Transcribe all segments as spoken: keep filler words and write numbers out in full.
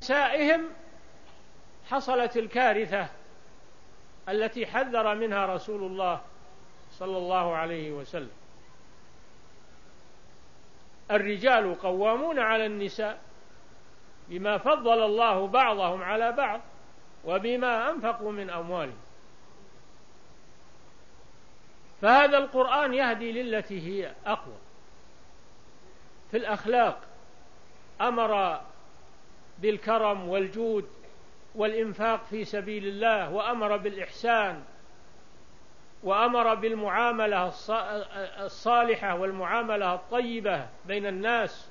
نسائهم حصلت الكارثة التي حذر منها رسول الله صلى الله عليه وسلم. الرجال قوامون على النساء بما فضل الله بعضهم على بعض وبما أنفقوا من أموالهم. فهذا القرآن يهدي للتي هي أقوى. في الأخلاق أمر بالكرم والجود والإنفاق في سبيل الله، وأمر بالإحسان، وأمر بالمعاملة الصالحة والمعاملة الطيبة بين الناس.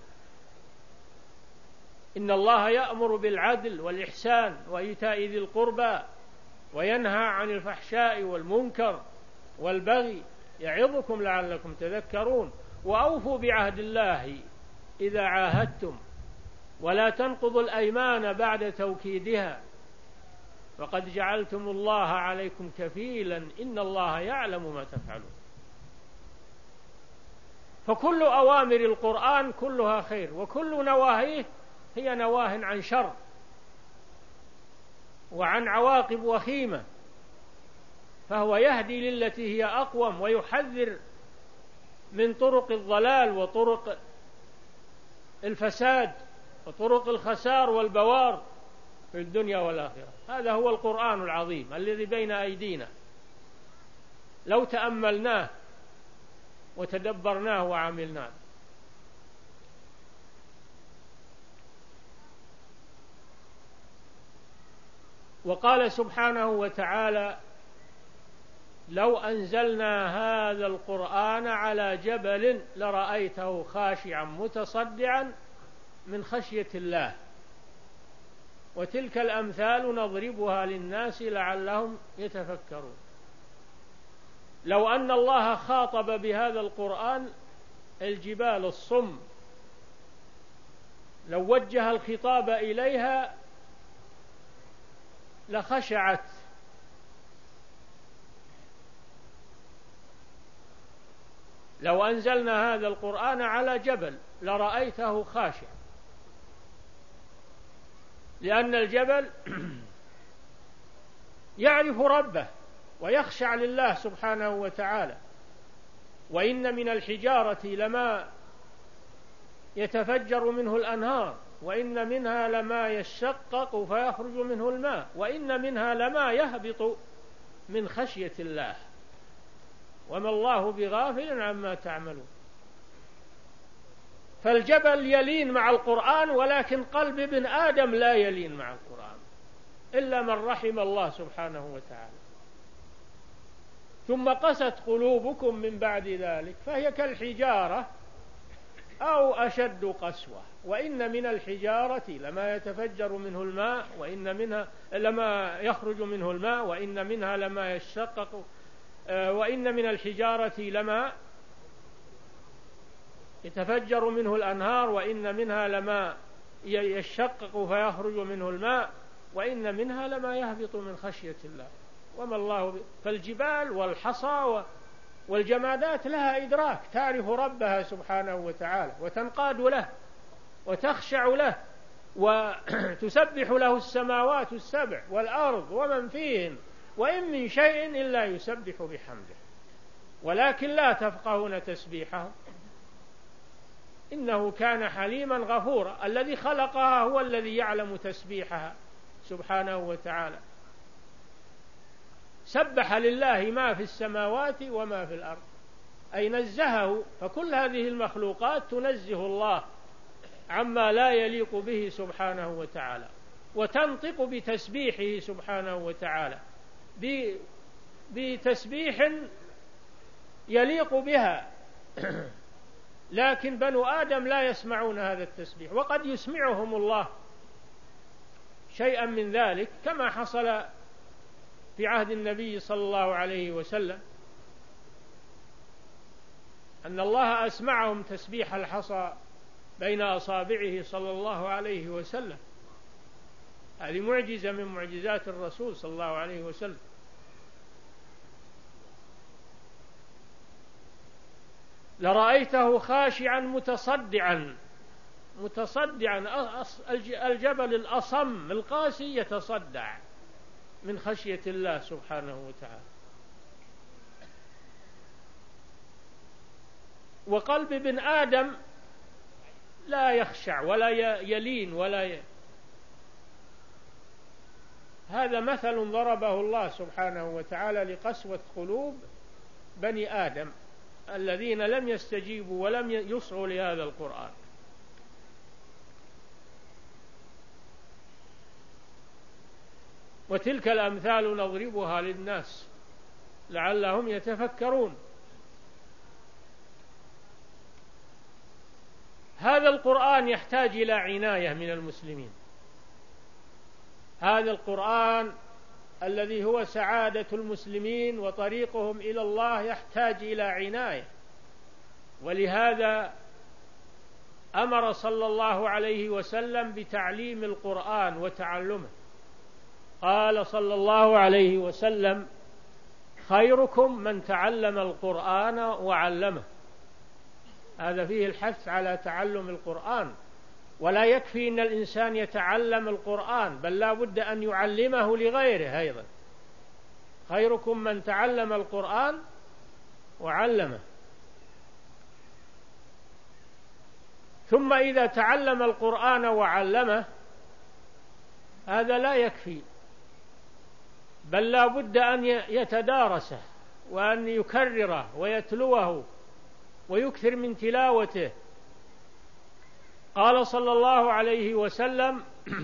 إن الله يأمر بالعدل والإحسان وإيتاء ذي القربى وينهى عن الفحشاء والمنكر والبغي يعظكم لعلكم تذكرون. وأوفوا بعهد الله إذا عاهدتم ولا تنقضوا الأيمان بعد توكيدها وقد جعلتم الله عليكم كفيلا إن الله يعلم ما تفعلون. فكل أوامر القرآن كلها خير، وكل نواهيه هي نواه عن شر وعن عواقب وخيمة. فهو يهدي للتي هي أقوم ويحذر من طرق الضلال وطرق الفساد وطرق الخسار والبوار في الدنيا والآخرة. هذا هو القرآن العظيم الذي بين أيدينا، لو تأملناه وتدبرناه وعملناه. وقال سبحانه وتعالى: لو أنزلنا هذا القرآن على جبل لرأيته خاشعا متصدعا من خشية الله وتلك الأمثال نضربها للناس لعلهم يتفكرون. لو أن الله خاطب بهذا القرآن الجبال الصم، لو وجه الخطاب إليها لخشعت. لو أنزلنا هذا القرآن على جبل لرأيته خاشع، لأن الجبل يعرف ربه ويخشع لله سبحانه وتعالى. وإن من الحجارة لما يتفجر منه الأنهار، وإن منها لما يشقق فيخرج منه الماء، وإن منها لما يهبط من خشية الله وما الله بغافل عما تعملون. فالجبل يلين مع القرآن، ولكن قلب ابن آدم لا يلين مع القرآن إلا من رحم الله سبحانه وتعالى. ثم قست قلوبكم من بعد ذلك فهي كالحجارة أو أشد قسوة. وإن من الحجارة لما يتفجر منه الماء، وإن منها لما يخرج منه الماء، وإن منها لما يشقق، وإن من الحجارة لما يتفجر منه الأنهار، وإن منها لما يشقق فيخرج منه الماء، وإن منها لما يهبط من خشية الله وما الله ب... فالجبال والحصى والجمادات لها إدراك، تعرف ربها سبحانه وتعالى وتنقاد له وتخشع له وتسبح له السماوات السبع والأرض ومن فيهن وإن من شيء إلا يسبح بحمده ولكن لا تفقهون تسبيحه إنه كان حليما غفورا. الذي خلقها هو الذي يعلم تسبيحها سبحانه وتعالى. سبح لله ما في السماوات وما في الأرض، أي نزهه. فكل هذه المخلوقات تنزه الله عما لا يليق به سبحانه وتعالى، وتنطق بتسبيحه سبحانه وتعالى بتسبيح يليق بها. لكن بنو آدم لا يسمعون هذا التسبيح، وقد يسمعهم الله شيئا من ذلك كما حصل في عهد النبي صلى الله عليه وسلم، أن الله أسمعهم تسبيح الحصى بين أصابعه صلى الله عليه وسلم. هذه معجزة من معجزات الرسول صلى الله عليه وسلم. لرأيته خاشعا متصدعا متصدعا، الجبل الأصم القاسي يتصدع من خشية الله سبحانه وتعالى. وقلب ابن آدم لا يخشع ولا يلين ولا ي... هذا مثل ضربه الله سبحانه وتعالى لقسوة قلوب بني آدم الذين لم يستجيبوا ولم يصغوا لهذا القرآن. وتلك الأمثال نضربها للناس لعلهم يتفكرون. هذا القرآن يحتاج إلى عناية من المسلمين. هذا القرآن الذي هو سعادة المسلمين وطريقهم إلى الله يحتاج إلى عناية، ولهذا أمر صلى الله عليه وسلم بتعليم القرآن وتعلمه. قال صلى الله عليه وسلم: خيركم من تعلم القرآن وعلمه. هذا فيه الحث على تعلم القرآن، ولا يكفي أن الإنسان يتعلم القرآن، بل لا بد أن يعلمه لغيره أيضا. خيركم من تعلم القرآن وعلمه. ثم إذا تعلم القرآن وعلمه هذا لا يكفي، بل لا بد أن يتدارسه وأن يكرره ويتلوه ويكثر من تلاوته. قال صلى الله عليه وسلم: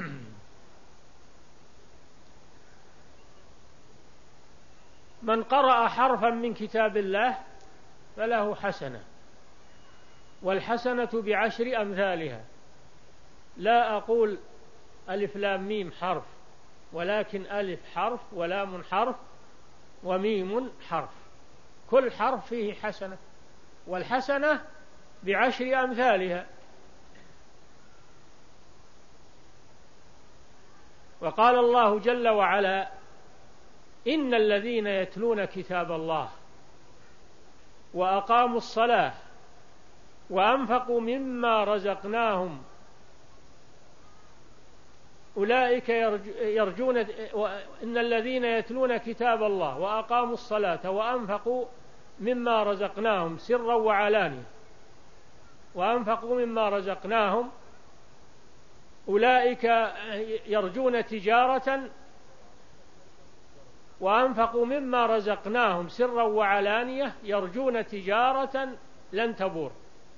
من قرأ حرفا من كتاب الله فله حسنة، والحسنة بعشر أمثالها. لا أقول ألف لام ميم حرف، ولكن ألف حرف ولام حرف وميم حرف، كل حرف فيه حسنة، والحسنة بعشر أمثالها. وقال الله جل وعلا: إن الذين يتلون كتاب الله وأقاموا الصلاة وأنفقوا مما رزقناهم أولئك يرجون إن الذين يتلون كتاب الله وأقاموا الصلاة وأنفقوا مما رزقناهم سرا وعلانية وأنفقوا مما رزقناهم أولئك يرجون تجارة وأنفقوا مما رزقناهم سرا وعلانية يرجون تجارة لن تبور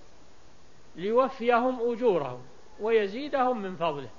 ليوفيهم أجورهم ويزيدهم من فضله.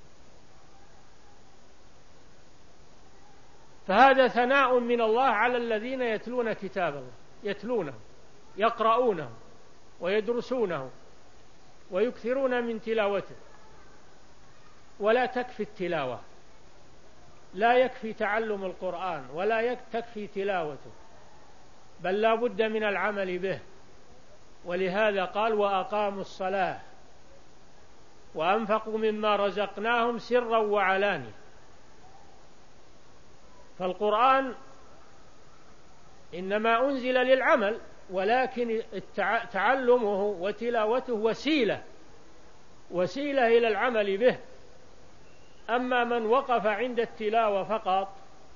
فهذا ثناء من الله على الذين يتلون كتاب الله، يتلونه يقرؤونه ويدرسونه ويكثرون من تلاوته. ولا تكفي التلاوة، لا يكفي تعلم القرآن ولا تكفي تلاوته، بل لا بد من العمل به. ولهذا قال: وأقاموا الصلاة وأنفقوا مما رزقناهم سرا وعلانية. فالقرآن إنما أنزل للعمل، ولكن تعلمه وتلاوته وسيلة وسيلة إلى العمل به. أما من وقف عند التلاوة فقط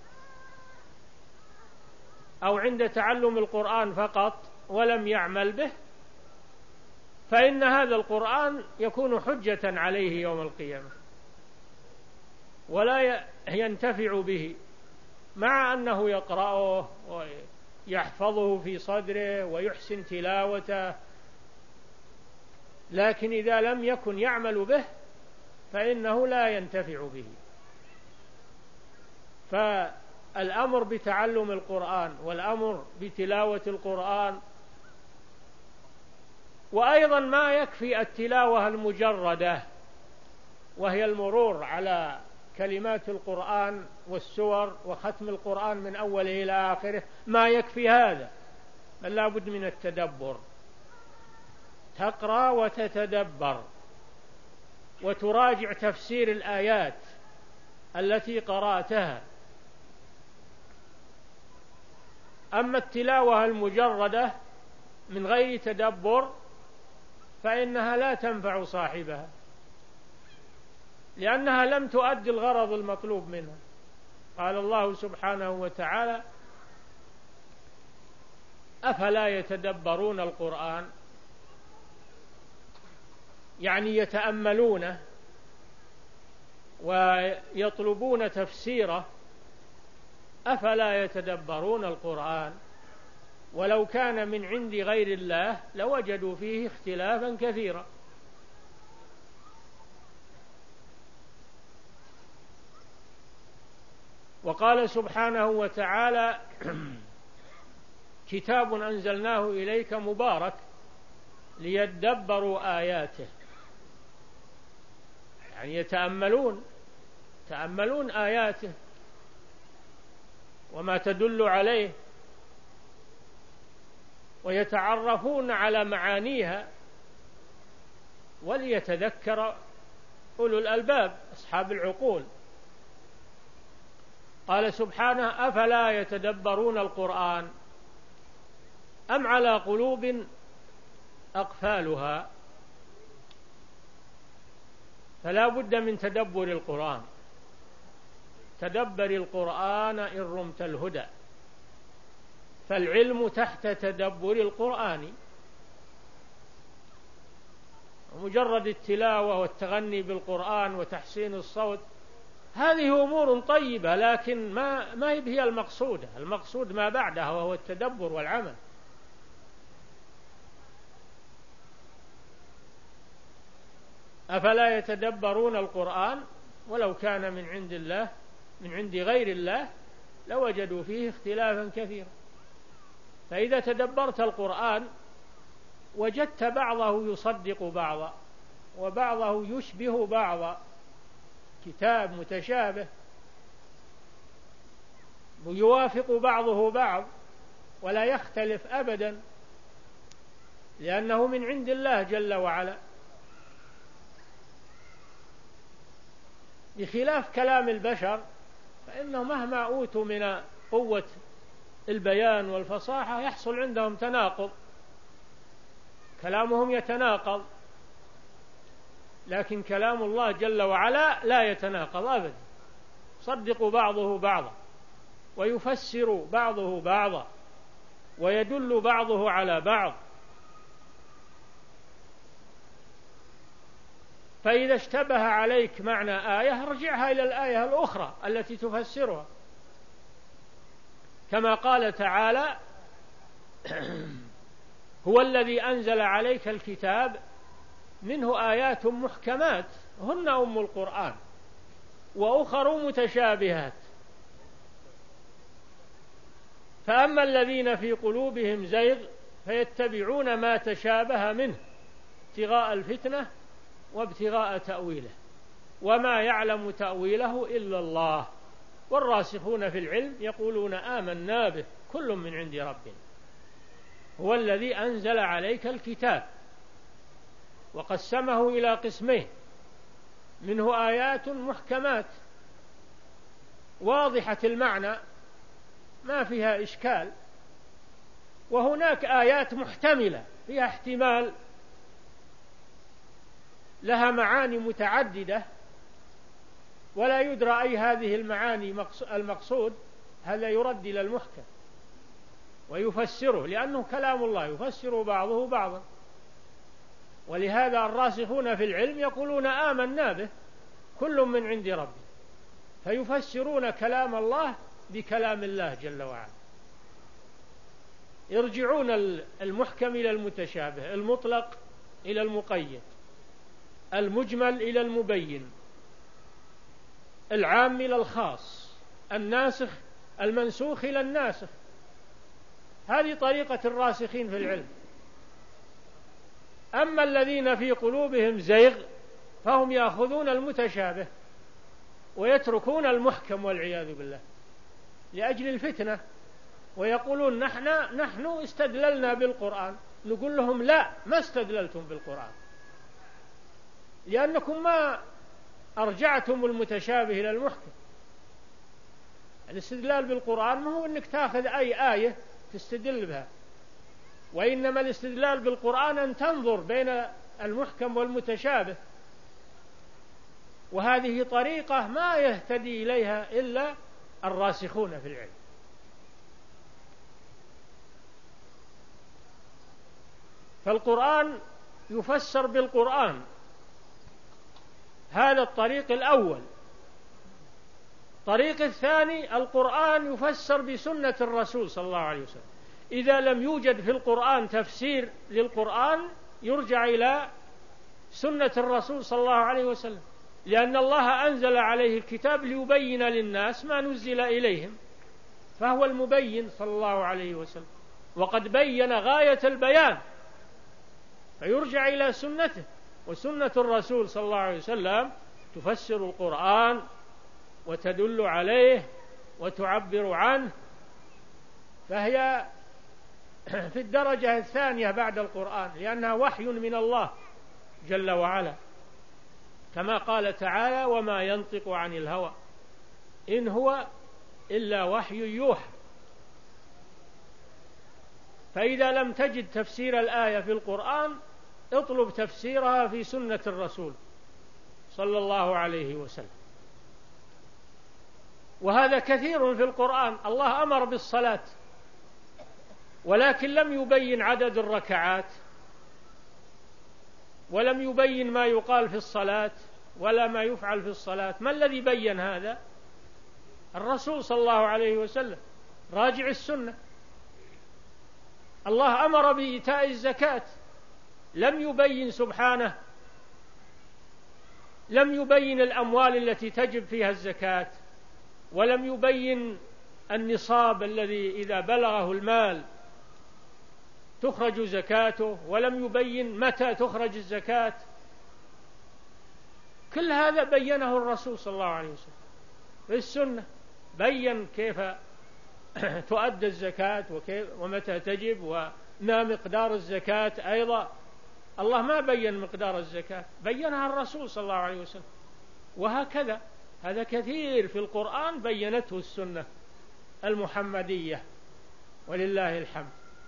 أو عند تعلم القرآن فقط ولم يعمل به، فإن هذا القرآن يكون حجة عليه يوم القيامة ولا ينتفع به، مع أنه يقرأه ويحفظه في صدره ويحسن تلاوته، لكن إذا لم يكن يعمل به فإنه لا ينتفع به. فالأمر بتعلم القرآن والأمر بتلاوة القرآن. وأيضا ما يكفي التلاوة المجردة، وهي المرور على كلمات القرآن والسور وختم القرآن من أوله إلى آخره، ما يكفي هذا، بل لا بد من التدبر. تقرأ وتتدبر وتراجع تفسير الآيات التي قرأتها. أما التلاوة المجردة من غير تدبر فإنها لا تنفع صاحبها، لأنها لم تؤدي الغرض المطلوب منها. قال الله سبحانه وتعالى: أفلا يتدبرون القرآن، يعني يتأملونه ويطلبون تفسيره. أفلا يتدبرون القرآن ولو كان من عند غير الله لوجدوا فيه اختلافا كثيرا. وقال سبحانه وتعالى: كتاب أنزلناه إليك مبارك ليدبروا آياته، يعني يتأملون يتأملون آياته وما تدل عليه، ويتعرفون على معانيها، وليتذكر أولو الألباب أصحاب العقول. قال سبحانه: أفلا يتدبرون القرآن أم على قلوب أقفالها. فلا بد من تدبر القرآن. تدبر القرآن إن رمت الهدى، فالعلم تحت تدبر القرآن. مجرد التلاوة والتغني بالقرآن وتحسين الصوت هذه أمور طيبة، لكن ما ما هي المقصودة. المقصود ما بعدها وهو التدبر والعمل. أفلا يتدبرون القرآن ولو كان من عند الله من عند غير الله لوجدوا فيه اختلافا كثيرا. فإذا تدبرت القرآن وجدت بعضه يصدق بعضا وبعضه يشبه بعضا، كتاب متشابه ويوافق بعضه بعض ولا يختلف أبدا، لأنه من عند الله جل وعلا، بخلاف كلام البشر فإنه مهما أوتوا من قوة البيان والفصاحة يحصل عندهم تناقض، كلامهم يتناقض. لكن كلام الله جل وعلا لا يتناقض أبدا، صدق بعضه بعضا ويفسر بعضه بعضا ويدل بعضه على بعض. فإذا اشتبه عليك معنى آية ارجعها إلى الآية الأخرى التي تفسرها، كما قال تعالى: هو الذي أنزل عليك الكتاب منه آيات محكمات هن أم القرآن وأخر متشابهات، فأما الذين في قلوبهم زيغ فيتبعون ما تشابه منه ابتغاء الفتنة وابتغاء تأويله وما يعلم تأويله إلا الله والراسخون في العلم يقولون آمنا به كل من عند ربنا. هو الذي أنزل عليك الكتاب، وقسمه إلى قسمين: منه آيات محكمات واضحة المعنى ما فيها إشكال، وهناك آيات محتملة فيها احتمال، لها معاني متعددة ولا يدرى أي هذه المعاني المقصود، هذا يرد إلى المحكم ويفسره، لأنه كلام الله يفسر بعضه بعضا. ولهذا الراسخون في العلم يقولون آمنا به كل من عند ربي، فيفسرون كلام الله بكلام الله جل وعلا، يرجعون المحكم إلى المتشابه، المطلق إلى المقيد، المجمل إلى المبين، العام إلى الخاص، الناسخ المنسوخ إلى الناسخ. هذه طريقة الراسخين في العلم. أما الذين في قلوبهم زيغ فهم يأخذون المتشابه ويتركون المحكم والعياذ بالله لأجل الفتنة، ويقولون نحن نحن استدللنا بالقرآن. نقول لهم لا، ما استدللتم بالقرآن، لأنكم ما أرجعتم المتشابه إلى المحكم. الاستدلال بالقرآن ما هو أنك تأخذ أي آية تستدل بها، وإنما الاستدلال بالقرآن أن تنظر بين المحكم والمتشابه، وهذه طريقة ما يهتدي إليها إلا الراسخون في العلم. فالقرآن يفسر بالقرآن، هذا الطريق الأول. الطريق الثاني القرآن يفسر بسنة الرسول صلى الله عليه وسلم. إذا لم يوجد في القرآن تفسير للقرآن يرجع إلى سنة الرسول صلى الله عليه وسلم، لأن الله أنزل عليه الكتاب ليبين للناس ما نزل إليهم، فهو المبين صلى الله عليه وسلم، وقد بين غاية البيان، فيرجع إلى سنته. وسنة الرسول صلى الله عليه وسلم تفسر القرآن وتدل عليه وتعبر عنه، فهي في الدرجة الثانية بعد القرآن، لأنها وحي من الله جل وعلا، كما قال تعالى: وما ينطق عن الهوى إن هو إلا وحي يوحى. فإذا لم تجد تفسير الآية في القرآن اطلب تفسيرها في سنة الرسول صلى الله عليه وسلم. وهذا كثير في القرآن. الله أمر بالصلاة ولكن لم يبين عدد الركعات، ولم يبين ما يقال في الصلاة ولا ما يفعل في الصلاة. ما الذي بين هذا؟ الرسول صلى الله عليه وسلم. راجع السنة. الله أمر بإيتاء الزكاة، لم يبين سبحانه، لم يبين الأموال التي تجب فيها الزكاة، ولم يبين النصاب الذي إذا بلغه المال تخرج زكاته، ولم يبين متى تخرج الزكاة. كل هذا بينه الرسول صلى الله عليه وسلم في السنة. بين كيف تؤدى الزكاة وكيف ومتى تجب وما مقدار الزكاة. أيضا الله ما بين مقدار الزكاة، بينها الرسول صلى الله عليه وسلم. وهكذا هذا كثير في القرآن بينته السنة المحمدية ولله الحمد.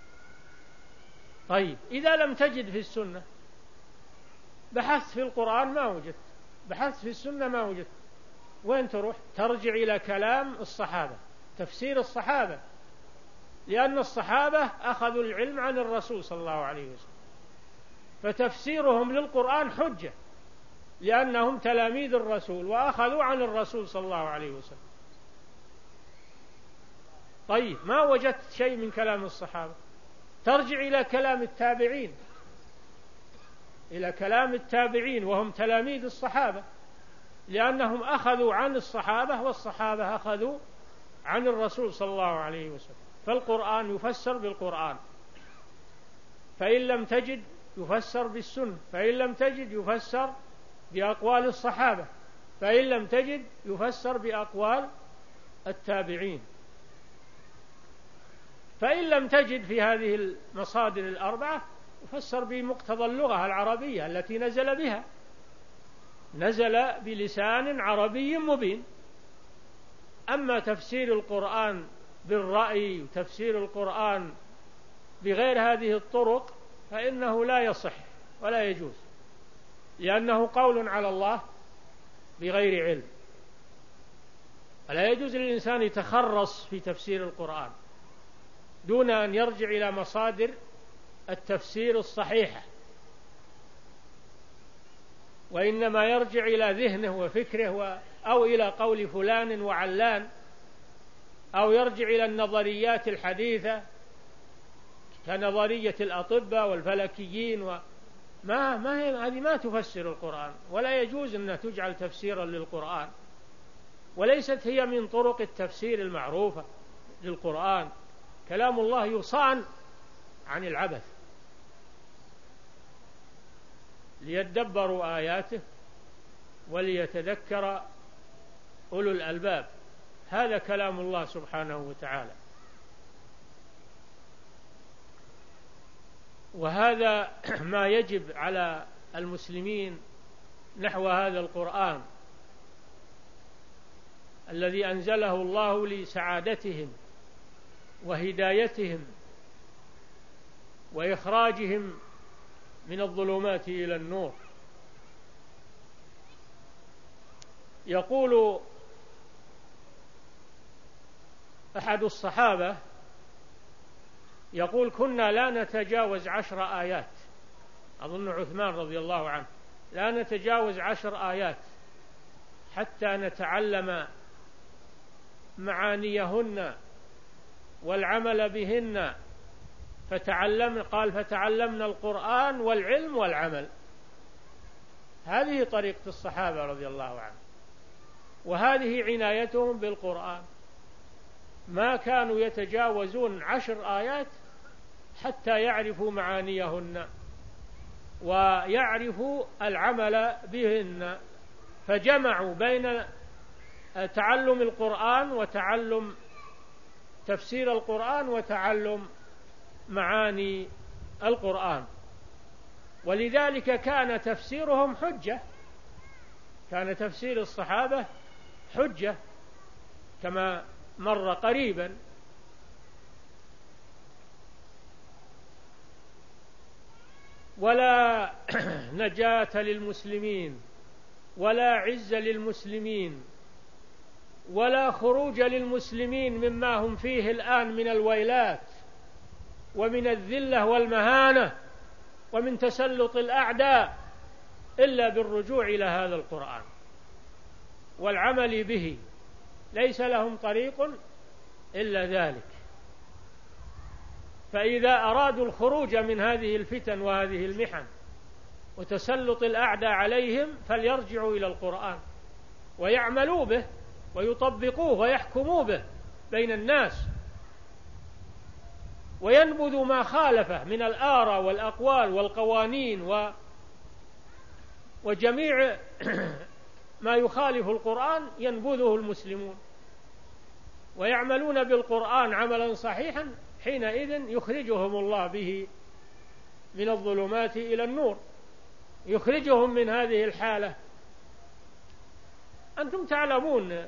طيب، إذا لم تجد في السنة بحثت في القرآن ما وجدت، بحثت في السنة ما وجدت، وين تروح؟ ترجع إلى كلام الصحابة، تفسير الصحابة، لأن الصحابة أخذوا العلم عن الرسول صلى الله عليه وسلم، فتفسيرهم للقرآن حجة، لأنهم تلاميذ الرسول وأخذوا عن الرسول صلى الله عليه وسلم. طيب، ما وجدت شيء من كلام الصحابة، ترجع إلى كلام التابعين، إلى كلام التابعين وهم تلاميذ الصحابة، لأنهم أخذوا عن الصحابة والصحابة أخذوا عن الرسول صلى الله عليه وسلم. فالقرآن يفسر بالقرآن، فإن لم تجد يفسر بالسنة، فإن لم تجد يفسر بأقوال الصحابة، فإن لم تجد يفسر بأقوال التابعين. فإن لم تجد في هذه المصادر الأربعة يفسر بمقتضى اللغة العربية التي نزل بها، نزل بلسان عربي مبين. أما تفسير القرآن بالرأي وتفسير القرآن بغير هذه الطرق فإنه لا يصح ولا يجوز، لأنه قول على الله بغير علم. فلا يجوز للإنسان يتخرص في تفسير القرآن دون أن يرجع إلى مصادر التفسير الصحيحة، وإنما يرجع إلى ذهنه وفكره أو إلى قول فلان وعلان، أو يرجع إلى النظريات الحديثة كنظرية الأطباء والفلكيين. وما ما هي هذه ما تفسر القرآن، ولا يجوز أن تجعل تفسيرا للقرآن، وليست هي من طرق التفسير المعروفة للقرآن. كلام الله يصان عن العبث، ليدبروا آياته وليتذكر أولو الألباب. هذا كلام الله سبحانه وتعالى. وهذا ما يجب على المسلمين نحو هذا القرآن الذي أنزله الله لسعادتهم وهدايتهم وإخراجهم من الظلمات إلى النور. يقول أحد الصحابة يقول كنا لا نتجاوز عشر آيات، أظن عثمان رضي الله عنه، لا نتجاوز عشر آيات حتى نتعلم معانيهن والعمل بهن، فتعلمنا قال فتعلمنا القرآن والعلم والعمل. هذه طريقة الصحابة رضي الله عنهم، وهذه عنايتهم بالقرآن، ما كانوا يتجاوزون عشر آيات حتى يعرفوا معانيهن ويعرفوا العمل بهن، فجمعوا بين تعلم القرآن وتعلم تفسير القرآن وتعلم معاني القرآن. ولذلك كان تفسيرهم حجة، كان تفسير الصحابة حجة كما مر قريبا. ولا نجاة للمسلمين ولا عز للمسلمين ولا خروج للمسلمين مما هم فيه الآن من الويلات ومن الذلة والمهانة ومن تسلط الأعداء إلا بالرجوع إلى هذا القرآن والعمل به، ليس لهم طريق إلا ذلك. فإذا أرادوا الخروج من هذه الفتن وهذه المحن وتسلط الأعداء عليهم فليرجعوا إلى القرآن ويعملوا به ويطبقوه ويحكموا به بين الناس، وينبذوا ما خالفه من الآراء والأقوال والقوانين و وجميع ما يخالف القرآن ينبذه المسلمون ويعملون بالقرآن عملا صحيحا، حينئذ يخرجهم الله به من الظلمات إلى النور، يخرجهم من هذه الحالة. أنتم تعلمون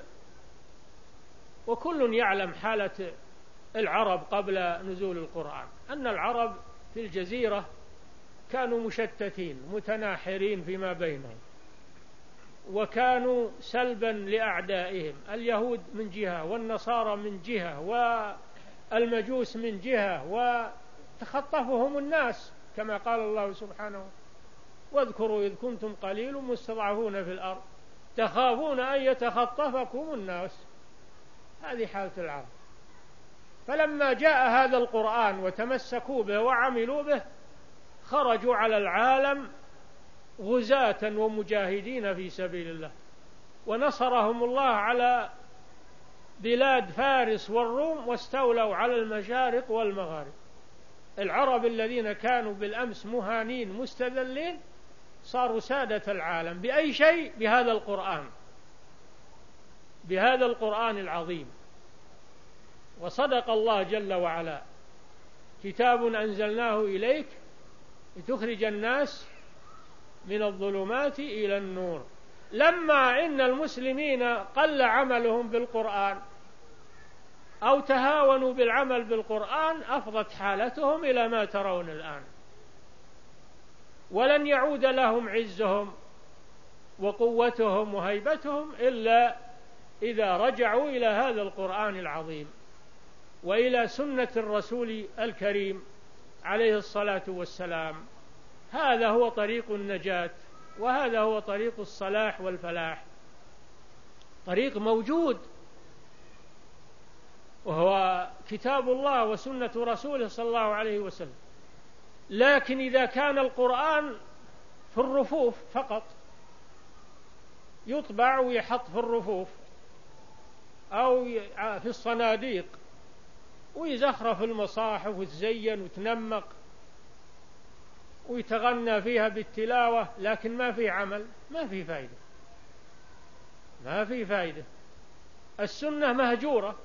وكل يعلم حالة العرب قبل نزول القرآن، أن العرب في الجزيرة كانوا مشتتين متناحرين فيما بينهم، وكانوا سلبا لأعدائهم، اليهود من جهة والنصارى من جهة والمجوس من جهة، وتخطفهم الناس كما قال الله سبحانه: واذكروا إذ كنتم قليل مستضعفون في الأرض تخافون أن يتخطفكم الناس. هذه حالة العرب. فلما جاء هذا القرآن وتمسكوا به وعملوا به خرجوا على العالم غزاة ومجاهدين في سبيل الله، ونصرهم الله على بلاد فارس والروم، واستولوا على المشارق والمغارب. العرب الذين كانوا بالأمس مهانين مستذلين صاروا سادة العالم. بأي شيء؟ بهذا القرآن، بهذا القرآن العظيم. وصدق الله جل وعلا: كتاب أنزلناه إليك لتخرج الناس من الظلمات إلى النور. لما إن المسلمين قل عملهم بالقرآن أو تهاونوا بالعمل بالقرآن أفضت حالتهم إلى ما ترون الآن، ولن يعود لهم عزهم وقوتهم وهيبتهم إلا إذا رجعوا إلى هذا القرآن العظيم وإلى سنة الرسول الكريم عليه الصلاة والسلام. هذا هو طريق النجاة، وهذا هو طريق الصلاح والفلاح، طريق موجود وهو كتاب الله وسنة رسوله صلى الله عليه وسلم. لكن إذا كان القرآن في الرفوف فقط، يطبع ويحط في الرفوف أو في الصناديق ويزخرف المصاحف وتزين وتنمق ويتغنى فيها بالتلاوة، لكن ما في عمل، ما في فائدة، ما في فائدة. السنة مهجورة،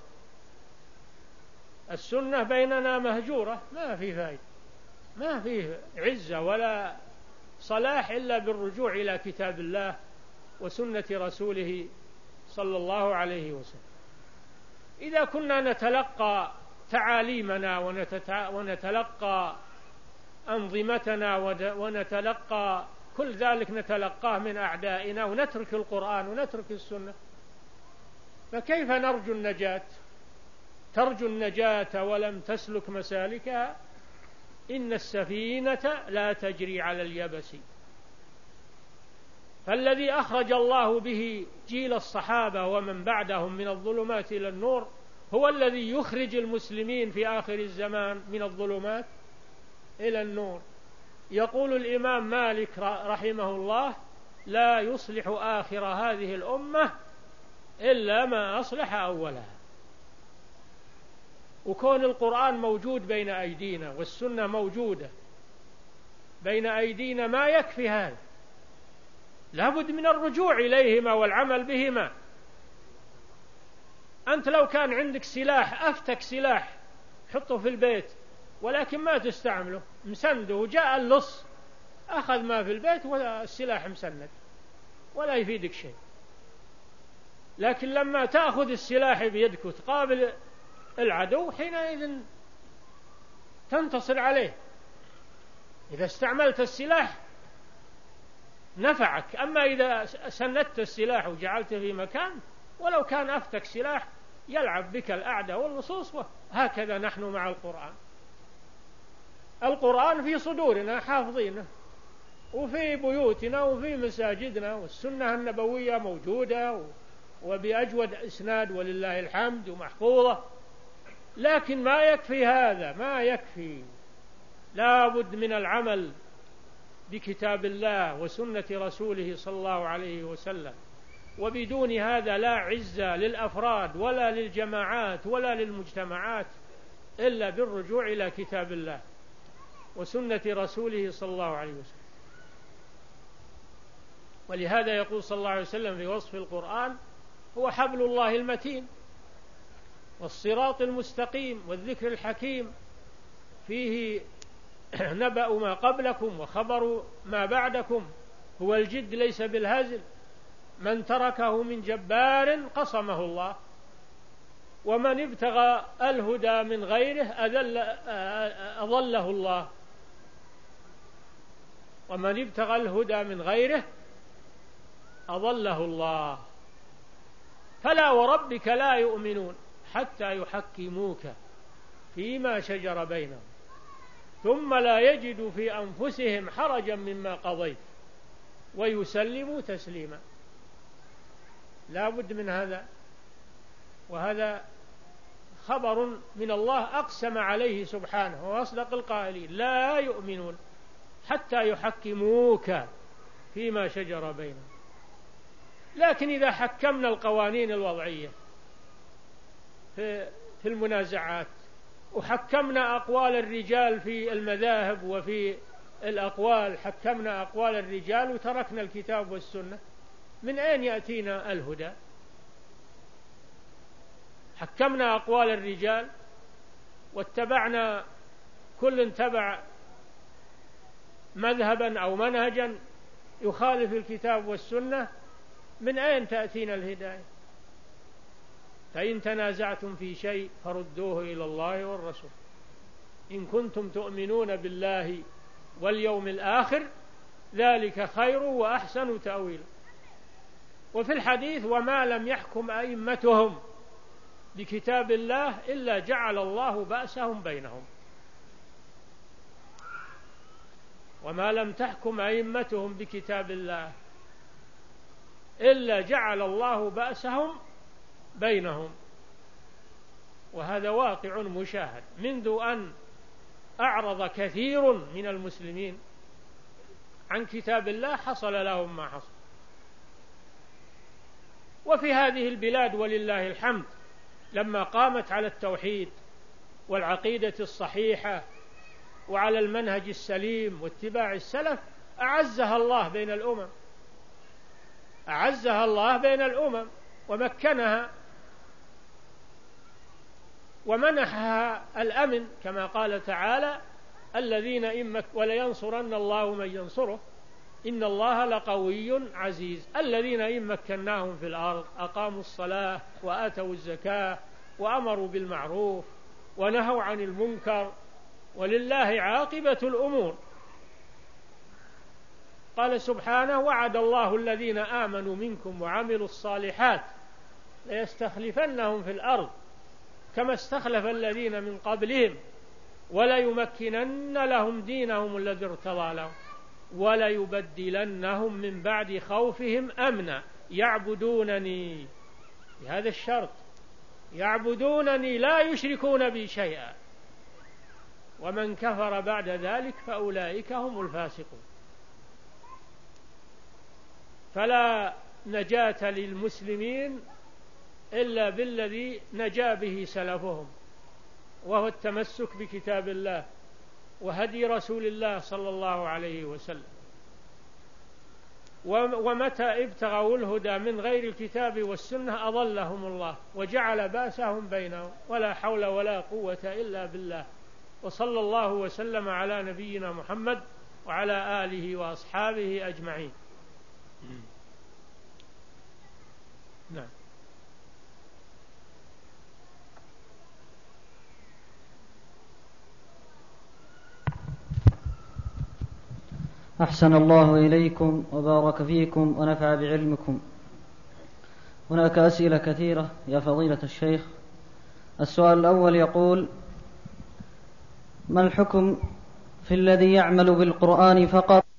السنة بيننا مهجورة، ما في فائدة، ما فيه عزة ولا صلاح إلا بالرجوع إلى كتاب الله وسنة رسوله صلى الله عليه وسلم. إذا كنا نتلقى تعاليمنا ونتلقى أنظمتنا ونتلقى كل ذلك نتلقاه من أعدائنا ونترك القرآن ونترك السنة، فكيف نرجو النجاة؟ ترجو النجاة ولم تسلك مسالكها؟ إن السفينة لا تجري على اليبس. فالذي أخرج الله به جيل الصحابة ومن بعدهم من الظلمات إلى النور هو الذي يخرج المسلمين في آخر الزمان من الظلمات إلى النور. يقول الإمام مالك رحمه الله: لا يصلح آخر هذه الأمة إلا ما أصلح أولها. وكون القرآن موجود بين أيدينا والسنة موجودة بين أيدينا ما يكفي هذا، لابد من الرجوع إليهما والعمل بهما. أنت لو كان عندك سلاح، أفتك سلاح حطه في البيت ولكن ما تستعمله، مسنده وجاء اللص أخذ ما في البيت والسلاح مسند ولا يفيدك شيء. لكن لما تأخذ السلاح بيدك وتقابل العدو حينئذ تنتصر عليه. إذا استعملت السلاح نفعك، أما إذا سندت السلاح وجعلته في مكان ولو كان أفتك سلاح يلعب بك الأعداء واللصوص. هكذا نحن مع القرآن. القرآن في صدورنا حافظينه وفي بيوتنا وفي مساجدنا، والسنة النبوية موجودة وبأجود إسناد ولله الحمد ومحفوظة، لكن ما يكفي هذا، ما يكفي. لا بد من العمل بكتاب الله وسنة رسوله صلى الله عليه وسلم، وبدون هذا لا عزة للأفراد ولا للجماعات ولا للمجتمعات إلا بالرجوع إلى كتاب الله وسنة رسوله صلى الله عليه وسلم. ولهذا يقول صلى الله عليه وسلم في وصف القرآن: هو حبل الله المتين والصراط المستقيم والذكر الحكيم، فيه نبأ ما قبلكم وخبر ما بعدكم، هو الجد ليس بالهزل، من تركه من جبار قصمه الله، ومن ابتغى الهدى من غيره أذل أضله الله، ومن ابتغى الهدى من غيره أضله الله. فلا وربك لا يؤمنون حتى يحكموك فيما شجر بينهم ثم لا يجدوا في أنفسهم حرجا مما قضيت ويسلموا تسليما. لا بد من هذا، وهذا خبر من الله أقسم عليه سبحانه وأصدق القائلين: لا يؤمنون حتى يحكموك فيما شجر بينهم. لكن إذا حكمنا القوانين الوضعية في المنازعات وحكمنا أقوال الرجال في المذاهب وفي الأقوال، حكمنا أقوال الرجال وتركنا الكتاب والسنة، من أين يأتينا الهدى؟ حكمنا أقوال الرجال واتبعنا كل تبع مذهبا أو منهجا يخالف الكتاب والسنة، من أين تأتينا الهداية؟ فإن تنازعتم في شيء فردوه إلى الله والرسول إن كنتم تؤمنون بالله واليوم الآخر ذلك خير وأحسن تأويلا. وفي الحديث: وما لم يحكم أئمتهم بكتاب الله إلا جعل الله بأسهم بينهم. وما لم تحكم أئمتهم بكتاب الله إلا جعل الله بأسهم بينهم. وهذا واقع مشاهد منذ أن أعرض كثير من المسلمين عن كتاب الله حصل لهم ما حصل. وفي هذه البلاد ولله الحمد لما قامت على التوحيد والعقيدة الصحيحة وعلى المنهج السليم واتباع السلف أعزها الله بين الأمم، أعزها الله بين الأمم ومكنها ومنحها الأمن، كما قال تعالى: الذين إن ولينصرن الله من ينصره إن الله لقوي عزيز. الذين إن مكناهم في الأرض أقاموا الصلاة وآتوا الزكاة وأمروا بالمعروف ونهوا عن المنكر ولله عاقبة الأمور. قال سبحانه: وعد الله الذين آمنوا منكم وعملوا الصالحات ليستخلفنهم في الأرض كما استخلف الذين من قبلهم وليمكنن لهم دينهم الذي ارتضى لهم وليبدلنهم من بعد خوفهم أمنا يعبدونني، بهذا الشرط: يعبدونني لا يشركون بي شيئا، ومن كفر بعد ذلك فأولئك هم الفاسقون. فلا نجاة للمسلمين إلا بالذي نجا به سلفهم، وهو التمسك بكتاب الله وهدي رسول الله صلى الله عليه وسلم. ومتى ابتغوا الهدى من غير الكتاب والسنة أضلهم الله وجعل باسهم بينهم، ولا حول ولا قوة إلا بالله. وصلى الله وسلم على نبينا محمد وعلى آله وأصحابه أجمعين. نعم. أحسن الله إليكم وبارك فيكم ونفع بعلمكم. هناك أسئلة كثيرة يا فضيلة الشيخ. السؤال الأول يقول: ما الحكم في الذي يعمل بالقرآن فقط